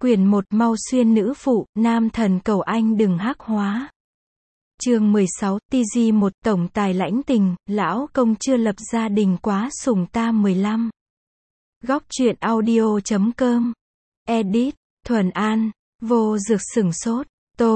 Quyển 1 Mau xuyên nữ phụ, nam thần cầu anh đừng hắc hóa. Chương 16, TG 1 tổng tài lãnh tình, lão công chưa lập gia đình quá sủng ta 15. Góc truyện audio.com. Edit, Thuần An, Vô Dược sửng sốt.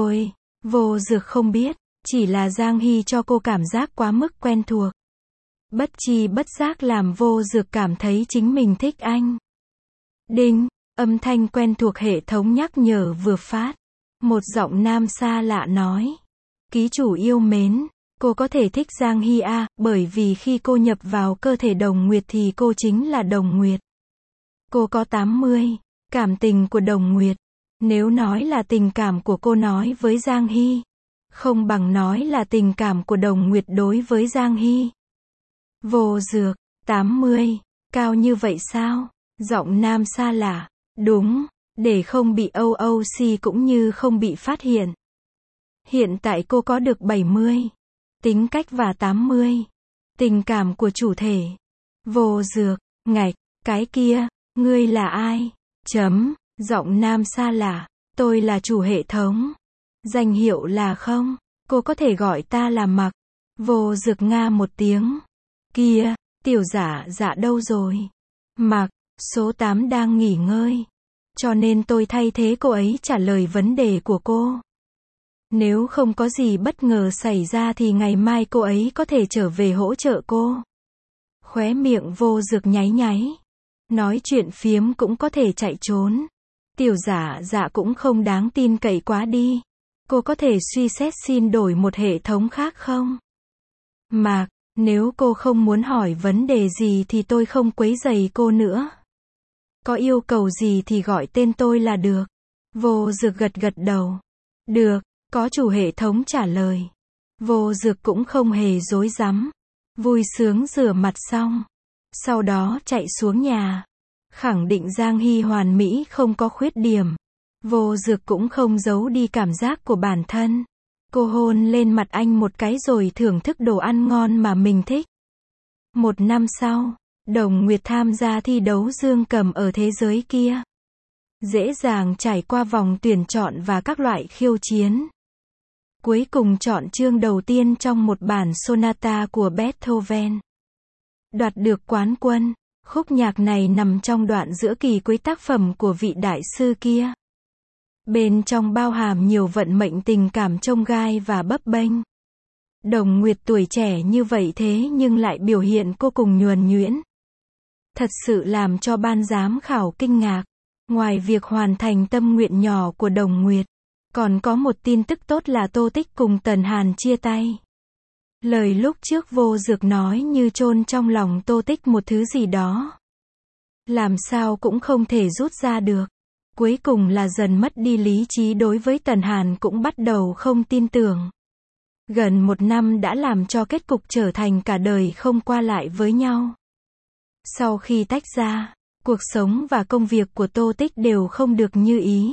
Vô Dược không biết, chỉ là Giang Hy cho cô cảm giác quá mức quen thuộc. Bất chi bất giác làm Vô Dược cảm thấy chính mình thích anh. Đinh, âm thanh quen thuộc hệ thống nhắc nhở vừa phát. Một giọng nam xa lạ nói. Ký chủ yêu mến, cô có thể thích Giang Hy à, bởi vì khi cô nhập vào cơ thể Đồng Nguyệt thì cô chính là Đồng Nguyệt. Cô có 80. Cảm tình của Đồng Nguyệt. Nếu nói là tình cảm của cô nói với Giang Hy, không bằng nói là tình cảm của Đồng Nguyệt đối với Giang Hy. Vô Dược, 80. Cao như vậy sao? Giọng nam xa lạ. Đúng, để không bị OOC cũng như không bị phát hiện. Hiện tại cô có được 70. Tính cách và 80. Tình cảm của chủ thể. Vô Dược, ngạch, cái kia, ngươi là ai? Giọng nam xa lạ, tôi là chủ hệ thống. Danh hiệu là không, cô có thể gọi ta là Mặc. Vô Dược nga một tiếng. Kia, tiểu dạ đâu rồi? Mặc, số 8 đang nghỉ ngơi. Cho nên tôi thay thế cô ấy trả lời vấn đề của cô. Nếu không có gì bất ngờ xảy ra thì ngày mai cô ấy có thể trở về hỗ trợ cô. Khóe miệng Vô Dược nháy nháy. Nói chuyện phiếm cũng có thể chạy trốn. Tiểu dạ cũng không đáng tin cậy quá đi. Cô có thể suy xét xin đổi một hệ thống khác không? Mạc, nếu cô không muốn hỏi vấn đề gì thì tôi không quấy rầy cô nữa. Có yêu cầu gì thì gọi tên tôi là được. Vô Dược gật đầu. Được, có chủ hệ thống trả lời. Vô Dược cũng không hề dối rắm. Vui sướng rửa mặt xong. Sau đó chạy xuống nhà. Khẳng định Giang Hy hoàn mỹ không có khuyết điểm. Vô Dược cũng không giấu đi cảm giác của bản thân. Cô hôn lên mặt anh một cái rồi thưởng thức đồ ăn ngon mà mình thích. Một năm sau, Đồng Nguyệt tham gia thi đấu dương cầm ở thế giới kia. Dễ dàng trải qua vòng tuyển chọn và các loại khiêu chiến. Cuối cùng chọn chương đầu tiên trong một bản sonata của Beethoven. Đoạt được quán quân. Khúc nhạc này nằm trong đoạn giữa kỳ cuối tác phẩm của vị đại sư kia. Bên trong bao hàm nhiều vận mệnh tình cảm chông gai và bấp bênh. Đồng Nguyệt tuổi trẻ như vậy thế nhưng lại biểu hiện cô cùng nhuần nhuyễn. Thật sự làm cho ban giám khảo kinh ngạc. Ngoài việc hoàn thành tâm nguyện nhỏ của Đồng Nguyệt, còn có một tin tức tốt là Tô Tích cùng Tần Hàn chia tay. Lời lúc trước Vô Dược nói như chôn trong lòng Tô Tích một thứ gì đó. Làm sao cũng không thể rút ra được. Cuối cùng là dần mất đi lý trí đối với Tần Hàn cũng bắt đầu không tin tưởng. Gần một năm đã làm cho kết cục trở thành cả đời không qua lại với nhau. Sau khi tách ra, cuộc sống và công việc của Tô Tích đều không được như ý.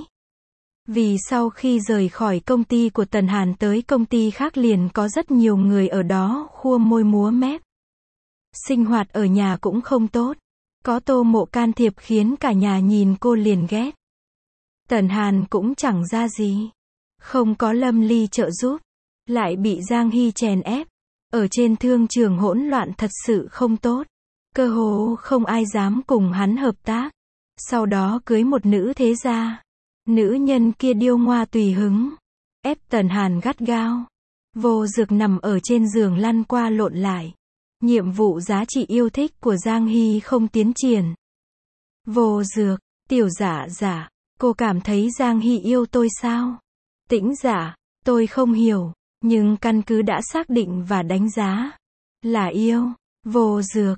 Vì sau khi rời khỏi công ty của Tần Hàn tới công ty khác liền có rất nhiều người ở đó khua môi múa mép. Sinh hoạt ở nhà cũng không tốt. Có Tô Mộ can thiệp khiến cả nhà nhìn cô liền ghét. Tần Hàn cũng chẳng ra gì. Không có Lâm Ly trợ giúp. Lại bị Giang Hy chèn ép. Ở trên thương trường hỗn loạn thật sự không tốt. Cơ hồ không ai dám cùng hắn hợp tác. Sau đó cưới một nữ thế gia. Nữ nhân kia điêu ngoa tùy hứng. Ép Tần Hàn gắt gao. Vô Dược nằm ở trên giường lăn qua lộn lại. Nhiệm vụ giá trị yêu thích của Giang Hy không tiến triển. Vô Dược, tiểu dạ, cô cảm thấy Giang Hy yêu tôi sao? Tĩnh Dạ, tôi không hiểu, nhưng căn cứ đã xác định và đánh giá là yêu. Vô Dược,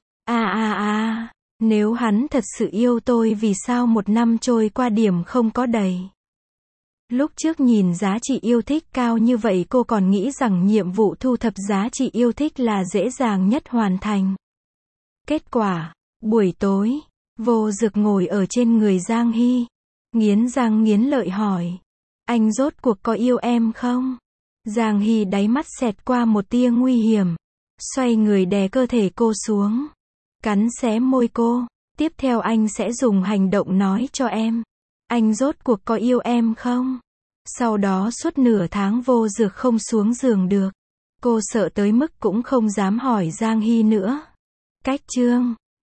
nếu hắn thật sự yêu tôi vì sao một năm trôi qua điểm không có đầy. Lúc trước nhìn giá trị yêu thích cao như vậy cô còn nghĩ rằng nhiệm vụ thu thập giá trị yêu thích là dễ dàng nhất hoàn thành. Kết quả, buổi tối, Vô Dược ngồi ở trên người Giang Hy. Nghiến răng nghiến lợi hỏi. Anh rốt cuộc có yêu em không? Giang Hy đáy mắt xẹt qua một tia nguy hiểm. Xoay người đè cơ thể cô xuống. Cắn xé môi cô. Tiếp theo anh sẽ dùng hành động nói cho em. Anh rốt cuộc có yêu em không? Sau đó suốt nửa tháng vô dược không xuống giường được. Cô sợ tới mức cũng không dám hỏi Giang Hy nữa. Cách chương